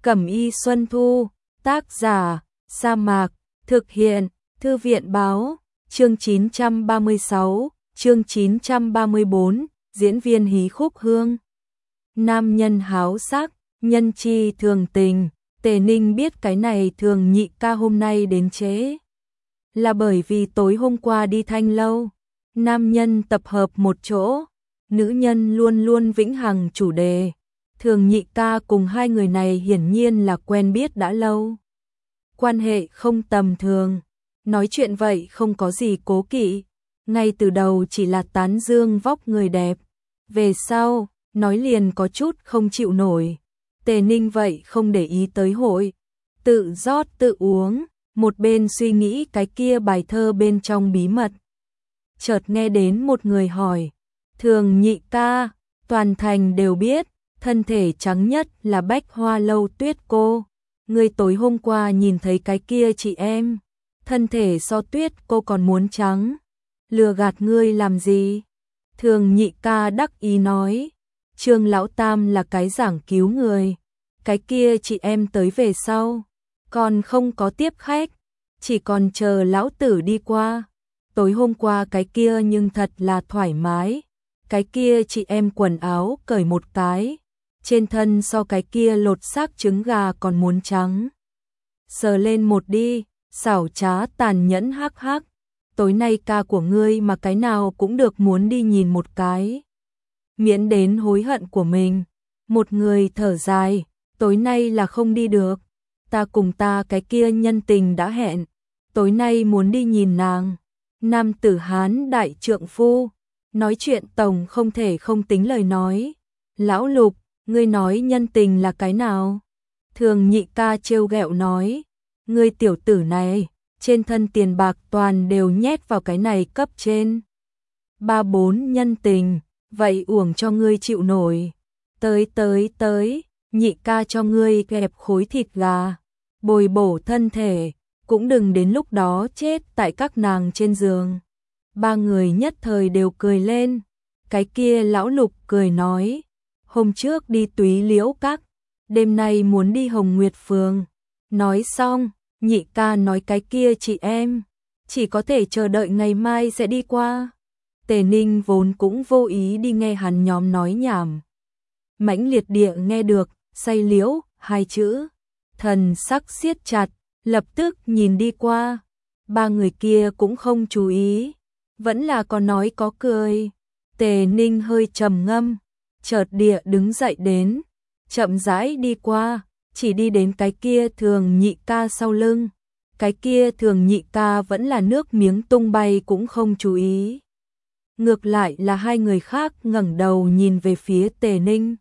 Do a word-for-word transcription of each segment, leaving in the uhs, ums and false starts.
Cẩm y Xuân Thu, tác giả, Sa Mạc, thực hiện, Thư viện báo, chương chín trăm ba mươi sáu, chương chín trăm ba mươi bốn, diễn viên hí khúc hương. Nam nhân háo sắc, nhân chi thường tình, Tề Ninh biết cái này Thường Nhị ca hôm nay đến trễ là bởi vì tối hôm qua đi Thanh lâu, nam nhân tập hợp một chỗ, nữ nhân luôn luôn vĩnh hằng chủ đề. Thường Nhị ca cùng hai người này hiển nhiên là quen biết đã lâu. Quan hệ không tầm thường, nói chuyện vậy không có gì cố kỵ, ngay từ đầu chỉ là tán dương vóc người đẹp, về sau, nói liền có chút không chịu nổi. Tề Ninh vậy không để ý tới hội, tự rót tự uống, một bên suy nghĩ cái kia bài thơ bên trong bí mật. Chợt nghe đến một người hỏi, Thường Nhị ca, toàn thành đều biết, thân thể trắng nhất là Bách Hoa Lâu Tuyết cô. Ngươi tối hôm qua nhìn thấy cái kia chị em, thân thể so Tuyết cô còn muốn trắng, lừa gạt ngươi làm gì? Thường Nhị ca đắc ý nói, Trương lão tam là cái giảng cứu người, cái kia chị em tới về sau, còn không có tiếp khách, chỉ còn chờ lão tử đi qua. Tối hôm qua cái kia nhưng thật là thoải mái, cái kia chị em quần áo cởi một cái, trên thân so cái kia lột xác trứng gà còn muốn trắng. Sờ lên một đi, xảo trá tàn nhẫn hắc hắc, tối nay ca của ngươi mà cái nào cũng được muốn đi nhìn một cái. Miễn đến hối hận của mình, một người thở dài, tối nay là không đi được, ta cùng ta cái kia nhân tình đã hẹn, tối nay muốn đi nhìn nàng. Nam tử Hán đại trượng phu, nói chuyện tổng không thể không tính lời nói. Lão Lục, ngươi nói nhân tình là cái nào? Thường Nhị ca trêu ghẹo nói, ngươi tiểu tử này, trên thân tiền bạc toàn đều nhét vào cái này cấp trên. Ba bốn nhân tình, vậy uổng cho ngươi chịu nổi. Tới tới tới, Nhị ca cho ngươi kẹp khối thịt gà, bồi bổ thân thể, cũng đừng đến lúc đó chết tại các nàng trên giường. Ba người nhất thời đều cười lên. Cái kia lão Lục cười nói, hôm trước đi Túy Liễu Các, đêm nay muốn đi Hồng Nguyệt Phường. Nói xong, Nhị ca nói cái kia chị em, chỉ có thể chờ đợi ngày mai sẽ đi qua. Tề Ninh vốn cũng vô ý đi nghe hắn nhóm nói nhảm. Mãnh liệt địa nghe được, say liễu, hai chữ. Thần sắc siết chặt, lập tức nhìn đi qua. Ba người kia cũng không chú ý, vẫn là có nói có cười. Tề Ninh hơi trầm ngâm, chợt địa đứng dậy đến, chậm rãi đi qua, chỉ đi đến cái kia Thường Nhị ca sau lưng. Cái kia Thường Nhị ca vẫn là nước miếng tung bay cũng không chú ý. Ngược lại là hai người khác ngẩng đầu nhìn về phía Tề Ninh.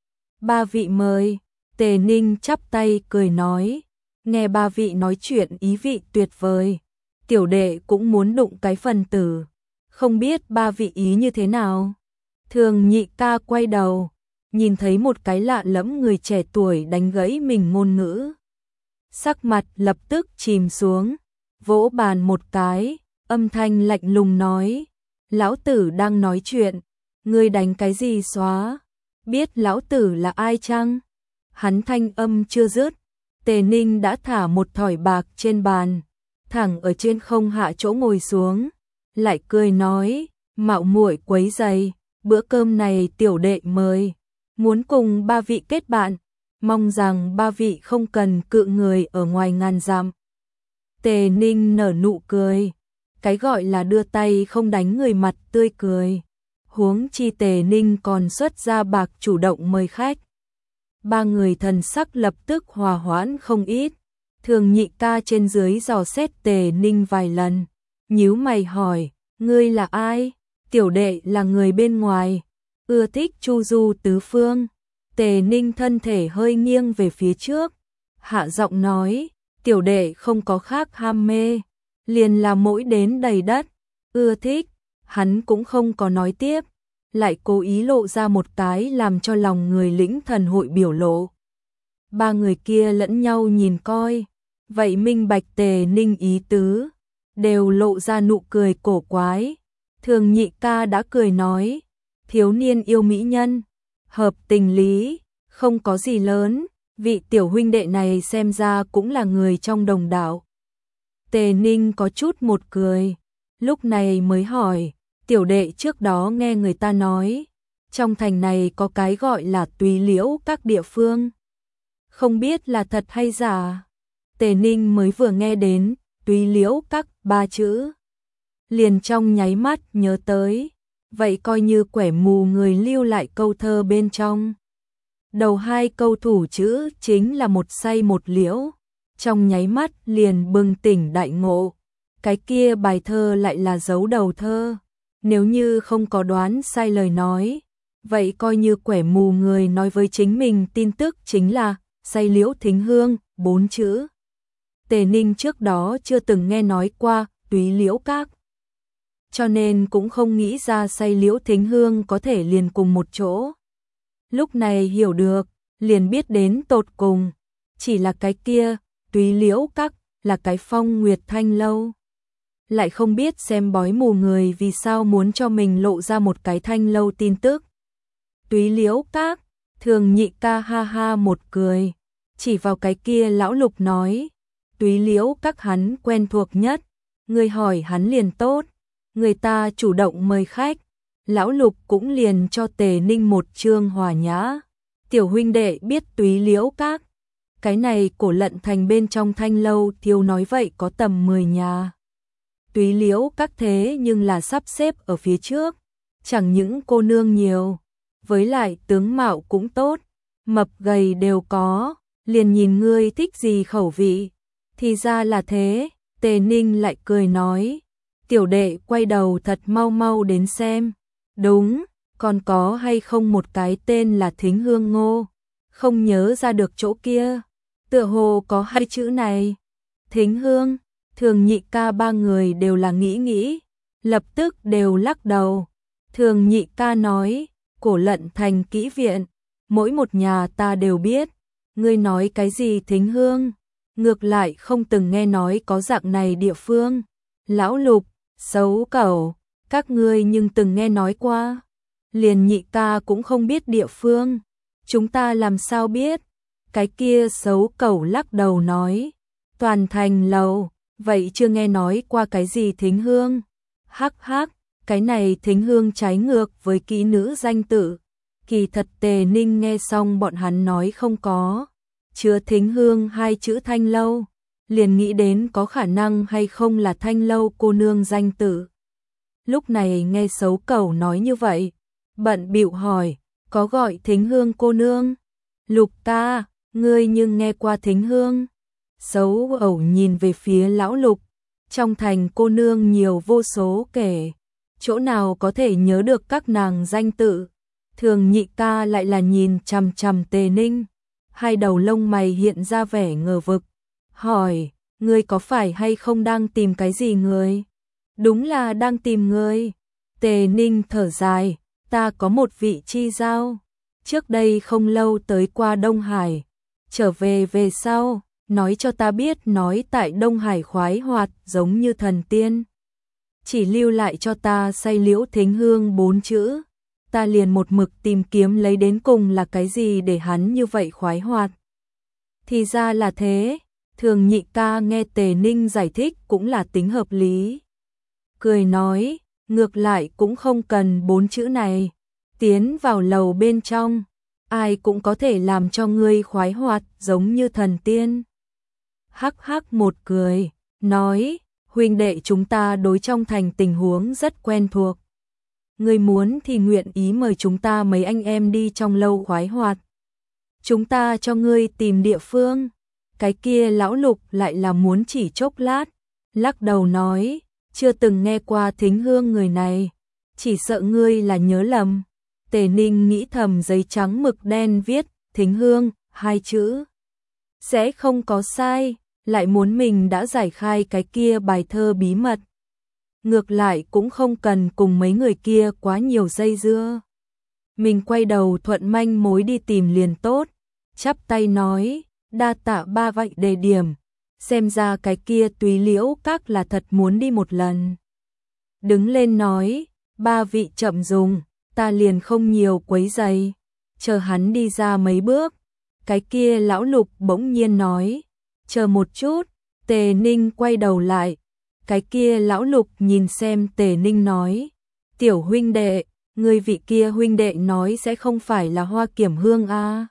Ba vị mời, Tề Ninh chắp tay cười nói, nghe ba vị nói chuyện ý vị tuyệt vời, tiểu đệ cũng muốn đụng cái phần tử, không biết ba vị ý như thế nào. Thường Nhị ca quay đầu, nhìn thấy một cái lạ lẫm người trẻ tuổi đánh gãy mình ngôn ngữ. Sắc mặt lập tức chìm xuống, vỗ bàn một cái, âm thanh lạnh lùng nói, lão tử đang nói chuyện, ngươi đánh cái gì xóa, biết lão tử là ai chăng? Hắn thanh âm chưa dứt, Tề Ninh đã thả một thỏi bạc trên bàn, thẳng ở trên không hạ chỗ ngồi xuống, lại cười nói, mạo muội quấy rầy, bữa cơm này tiểu đệ mời, muốn cùng ba vị kết bạn, mong rằng ba vị không cần cự người ở ngoài ngàn dặm. Tề Ninh nở nụ cười, cái gọi là đưa tay không đánh người mặt tươi cười, huống chi Tề Ninh còn xuất ra bạc chủ động mời khách. Ba người thần sắc lập tức hòa hoãn không ít. Thường Nhị ca trên dưới dò xét Tề Ninh vài lần, nhíu mày hỏi, ngươi là ai? Tiểu đệ là người bên ngoài, ưa thích chu du tứ phương. Tề Ninh thân thể hơi nghiêng về phía trước, hạ giọng nói, tiểu đệ không có khác ham mê, liền là mỗi đến đầy đất, ưa thích. Hắn cũng không có nói tiếp, lại cố ý lộ ra một cái làm cho lòng người lĩnh thần hội biểu lộ. Ba người kia lẫn nhau nhìn coi, vậy minh bạch Tề Ninh ý tứ, đều lộ ra nụ cười cổ quái. Thường Nhị ca đã cười nói, thiếu niên yêu mỹ nhân, hợp tình lý, không có gì lớn, Vị tiểu huynh đệ này xem ra cũng là người trong đồng đạo. Tề Ninh có chút một cười, lúc này mới hỏi, tiểu đệ trước đó nghe người ta nói, trong thành này có cái gọi là Túy Liễu các địa phương. Không biết là thật hay giả. Tề Ninh mới vừa nghe đến Túy Liễu các ba chữ, liền trong nháy mắt nhớ tới, vậy coi như quẻ mù người lưu lại câu thơ bên trong. Đầu hai câu thủ chữ chính là một say một liễu, trong nháy mắt liền bừng tỉnh đại ngộ. Cái kia bài thơ lại là dấu đầu thơ, nếu như không có đoán sai lời nói, vậy coi như quẻ mù người nói với chính mình tin tức chính là say liễu thính hương, bốn chữ. Tề Ninh trước đó chưa từng nghe nói qua Túy Liễu các, cho nên cũng không nghĩ ra say liễu thính hương có thể liền cùng một chỗ. Lúc này hiểu được, liền biết đến tột cùng, chỉ là cái kia, Túy Liễu các, là cái Phong Nguyệt Thanh lâu. Lại không biết xem bói mù người vì sao muốn cho mình lộ ra một cái thanh lâu tin tức. Túy Liễu các, Thường Nhị ca ha ha một cười, chỉ vào cái kia lão Lục nói, Túy Liễu các hắn quen thuộc nhất, người hỏi hắn liền tốt, người ta chủ động mời khách. Lão Lục cũng liền cho Tề Ninh một chương hòa nhã. Tiểu huynh đệ biết Túy Liễu các, cái này Cổ Lận thành bên trong thanh lâu thiếu nói vậy có tầm mười nhà. Túy Liễu các thế nhưng là sắp xếp ở phía trước, chẳng những cô nương nhiều, với lại tướng mạo cũng tốt, mập gầy đều có, liền nhìn ngươi thích gì khẩu vị. Thì ra là thế, Tề Ninh lại cười nói, tiểu đệ quay đầu thật mau mau đến xem. Đúng, còn có hay không một cái tên là Thính Hương Ngô, không nhớ ra được chỗ kia, tựa hồ có hai chữ này. Thính Hương, Thường Nhị ca ba người đều là nghĩ nghĩ, lập tức đều lắc đầu. Thường Nhị ca nói, Cổ Lận thành kỹ viện, mỗi một nhà ta đều biết, ngươi nói cái gì Thính Hương, ngược lại không từng nghe nói có dạng này địa phương. Lão Lục, xấu cẩu, các ngươi nhưng từng nghe nói qua, liền Nhị ca cũng không biết địa phương, chúng ta làm sao biết. Cái kia xấu cẩu lắc đầu nói, toàn thành lầu, vậy chưa nghe nói qua cái gì Thính Hương. Hắc hắc, cái này Thính Hương trái ngược với kỹ nữ danh tự. Kỳ thật Tề Ninh nghe xong bọn hắn nói không có chứa Thính Hương hai chữ thanh lâu, liền nghĩ đến có khả năng hay không là thanh lâu cô nương danh tự. Lúc này nghe xấu cẩu nói như vậy, bận bịu hỏi, có gọi Thính Hương cô nương? Lục ta, ngươi nhưng nghe qua Thính Hương? Xấu ẩu nhìn về phía lão Lục, trong thành cô nương nhiều vô số kể, chỗ nào có thể nhớ được các nàng danh tự. Thường Nhị ca lại là nhìn chằm chằm Tề Ninh, hai đầu lông mày hiện ra vẻ ngờ vực, hỏi, ngươi có phải hay không đang tìm cái gì người? Đúng là đang tìm người. Tề Ninh thở dài, ta có một vị chi giao, trước đây không lâu tới qua Đông Hải, trở về về sau, nói cho ta biết nói tại Đông Hải khoái hoạt giống như thần tiên. Chỉ lưu lại cho ta say liễu thính hương bốn chữ, ta liền một mực tìm kiếm lấy đến cùng là cái gì để hắn như vậy khoái hoạt. Thì ra là thế, Thường Nhị ca nghe Tề Ninh giải thích cũng là tính hợp lý. Cười nói, ngược lại cũng không cần bốn chữ này, tiến vào lầu bên trong, ai cũng có thể làm cho ngươi khoái hoạt giống như thần tiên. Hắc hắc một cười, nói, huynh đệ chúng ta đối trong thành tình huống rất quen thuộc. Ngươi muốn thì nguyện ý mời chúng ta mấy anh em đi trong lâu khoái hoạt. Chúng ta cho ngươi tìm địa phương. Cái kia lão Lục lại là muốn chỉ chốc lát, lắc đầu nói, chưa từng nghe qua Thính Hương người này, chỉ sợ ngươi là nhớ lầm. Tề Ninh nghĩ thầm giấy trắng mực đen viết Thính Hương hai chữ sẽ không có sai, lại muốn mình đã giải khai cái kia bài thơ bí mật. Ngược lại cũng không cần cùng mấy người kia quá nhiều dây dưa. Mình quay đầu thuận manh mối đi tìm liền tốt, chắp tay nói, đa tạ ba vậy đề điểm, xem ra cái kia Túy Liễu các là thật muốn đi một lần. Đứng lên nói, ba vị chậm dùng, ta liền không nhiều quấy giày. Chờ hắn đi ra mấy bước, Cái kia lão Lục bỗng nhiên nói, chờ một chút. Tề Ninh quay đầu lại, cái kia lão Lục nhìn xem Tề Ninh nói, tiểu huynh đệ, người vị kia huynh đệ nói sẽ không phải là Hoa Kiểm Hương a?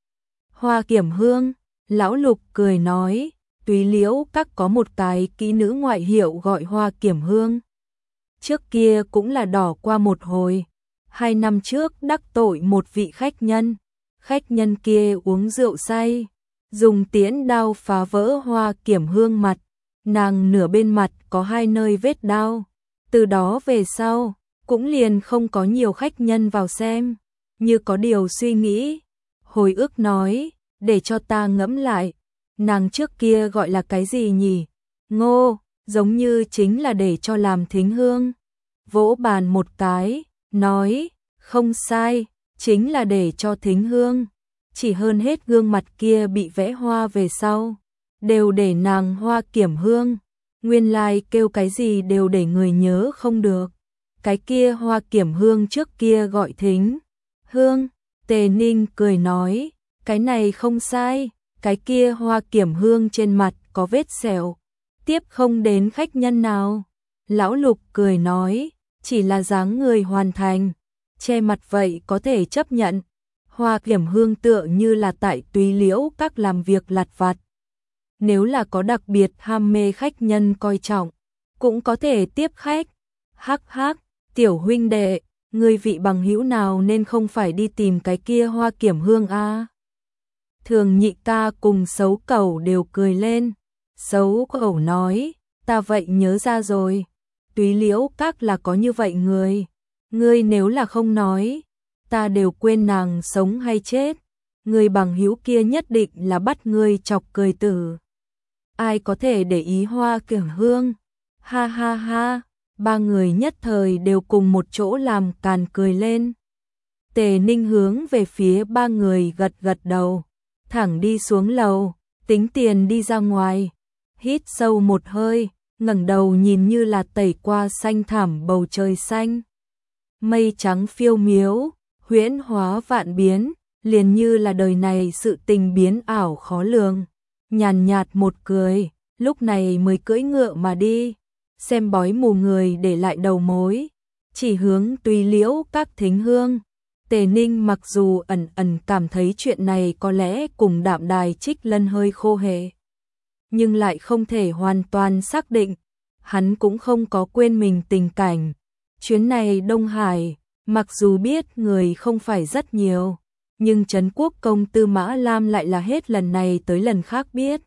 Hoa Kiểm Hương, lão Lục cười nói, Túy Liễu Các có một cái kỹ nữ ngoại hiệu gọi Hoa Kiểm Hương. Trước kia cũng là đỏ qua một hồi, hai năm trước đắc tội một vị khách nhân, khách nhân kia uống rượu say, dùng tiễn đao phá vỡ Hoa Kiểm Hương mặt, nàng nửa bên mặt có hai nơi vết đao, từ đó về sau, cũng liền không có nhiều khách nhân vào xem, như có điều suy nghĩ, hồi ức nói, để cho ta ngẫm lại, nàng trước kia gọi là cái gì nhỉ? Ngô, giống như chính là để cho làm thính hương. Vỗ bàn một cái, nói, không sai, chính là để cho thính hương. Chỉ hơn hết gương mặt kia bị vẽ hoa về sau, đều để nàng Hoa Kiểm Hương. Nguyên lai kêu cái gì đều để người nhớ không được. Cái kia Hoa Kiểm Hương trước kia gọi thính hương. Tề Ninh cười nói, cái này không sai, cái kia Hoa Kiểm Hương trên mặt có vết sẹo, tiếp không đến khách nhân nào. Lão Lục cười nói, chỉ là dáng người hoàn thành, che mặt vậy có thể chấp nhận. Hoa Kiểm Hương tựa như là tại Túy Liễu Các làm việc lặt vặt. Nếu là có đặc biệt ham mê khách nhân coi trọng, cũng có thể tiếp khách. Hắc hắc, tiểu huynh đệ, người vị bằng hữu nào nên không phải đi tìm cái kia Hoa Kiểm Hương a? Thường Nhị ca cùng Xấu Cẩu đều cười lên. Xấu Cẩu nói, ta vậy nhớ ra rồi, Túy Liễu Các là có như vậy người, ngươi nếu là không nói, ta đều quên nàng sống hay chết, người bằng hữu kia nhất định là bắt ngươi chọc cười tử. Ai có thể để ý Hoa Kiểm Hương? Ha ha ha, ba người nhất thời đều cùng một chỗ làm càn cười lên. Tề Ninh hướng về phía ba người gật gật đầu, thẳng đi xuống lầu, tính tiền đi ra ngoài, hít sâu một hơi, ngẩng đầu nhìn như là tẩy qua xanh thẳm bầu trời xanh. Mây trắng phiêu miếu, huyễn hóa vạn biến, liền như là đời này sự tình biến ảo khó lường. Nhàn nhạt một cười, lúc này mới cưỡi ngựa mà đi, xem bói mù người để lại đầu mối, chỉ hướng Túy Liễu Các thính hương. Tề Ninh mặc dù ẩn ẩn cảm thấy chuyện này có lẽ cùng Đạm Đài Trích Lân hơi khô hề, nhưng lại không thể hoàn toàn xác định, hắn cũng không có quên mình tình cảnh. Chuyến này Đông Hải, mặc dù biết người không phải rất nhiều, nhưng Trấn Quốc công Tư Mã Lam lại là hết lần này tới lần khác biết.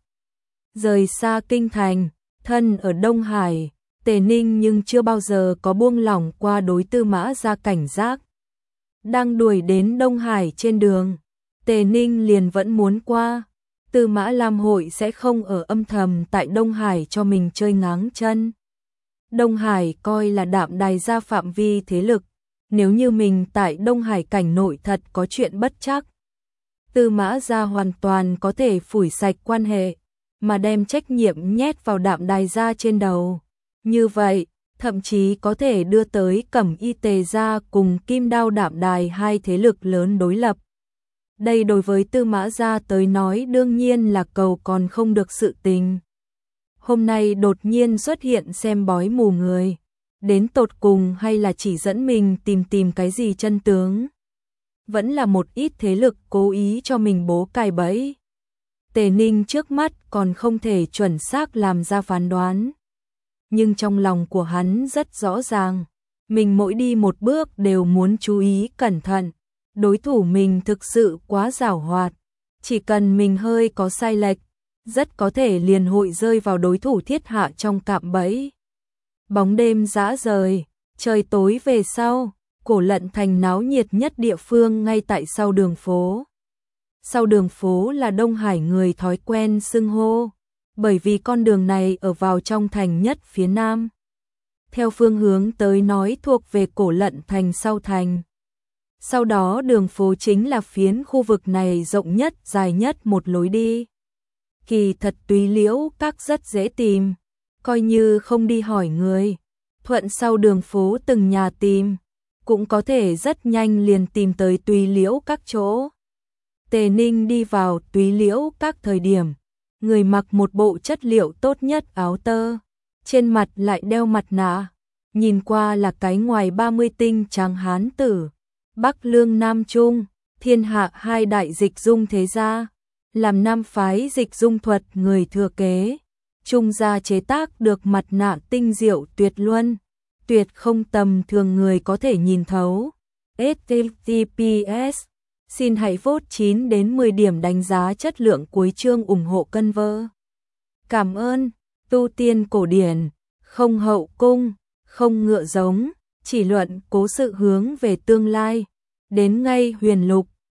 Rời xa kinh thành, thân ở Đông Hải, Tề Ninh nhưng chưa bao giờ có buông lỏng qua đối Tư Mã ra cảnh giác. Đang đuổi đến Đông Hải trên đường, Tề Ninh liền vẫn muốn qua. Tư Mã Lam hội sẽ không ở âm thầm tại Đông Hải cho mình chơi ngáng chân. Đông Hải coi là Đạm Đài gia phạm vi thế lực, nếu như mình tại Đông Hải cảnh nội thật có chuyện bất trắc, Tư Mã gia hoàn toàn có thể phủi sạch quan hệ, mà đem trách nhiệm nhét vào Đạm Đài gia trên đầu. Như vậy, thậm chí có thể đưa tới Cẩm Y Tề gia cùng Kim Đao Đạm Đài hai thế lực lớn đối lập. Đây đối với Tư Mã gia tới nói đương nhiên là cầu còn không được sự tình. Hôm nay đột nhiên xuất hiện xem bói mù người, đến tột cùng hay là chỉ dẫn mình tìm tìm cái gì chân tướng. Vẫn là một ít thế lực cố ý cho mình bố cài bẫy. Tề Ninh trước mắt còn không thể chuẩn xác làm ra phán đoán, nhưng trong lòng của hắn rất rõ ràng, mình mỗi đi một bước đều muốn chú ý cẩn thận. Đối thủ mình thực sự quá giảo hoạt, chỉ cần mình hơi có sai lệch, rất có thể liền hội rơi vào đối thủ thiết hạ trong cạm bẫy. Bóng đêm dã rời, trời tối về sau, Cổ Lận thành náo nhiệt nhất địa phương ngay tại sau đường phố. Sau đường phố là Đông Hải người thói quen xưng hô, bởi vì con đường này ở vào trong thành nhất phía nam. Theo phương hướng tới nói thuộc về Cổ Lận thành sau thành. Sau đó đường phố chính là phiến khu vực này rộng nhất, dài nhất một lối đi. Kỳ thật Túy Liễu Các rất dễ tìm, coi như không đi hỏi người, thuận sau đường phố từng nhà tìm, cũng có thể rất nhanh liền tìm tới Túy Liễu Các chỗ. Tề Ninh đi vào Túy Liễu các thời điểm, người mặc một bộ chất liệu tốt nhất áo tơ, trên mặt lại đeo mặt nạ, nhìn qua là cái ngoài ba mươi tinh tráng hán tử, Bắc Lương Nam Trung, thiên hạ hai đại dịch dung thế gia, làm nam phái dịch dung thuật người thừa kế, Trung gia chế tác được mặt nạ tinh diệu tuyệt luân, tuyệt không tầm thường người có thể nhìn thấu. H T T P S Xin hãy vote chín đến mười điểm đánh giá chất lượng cuối chương ủng hộ cân vơ. Cảm ơn. Tu tiên cổ điển, không hậu cung, không ngựa giống, chỉ luận cố sự hướng về tương lai. Đến ngay huyền lục,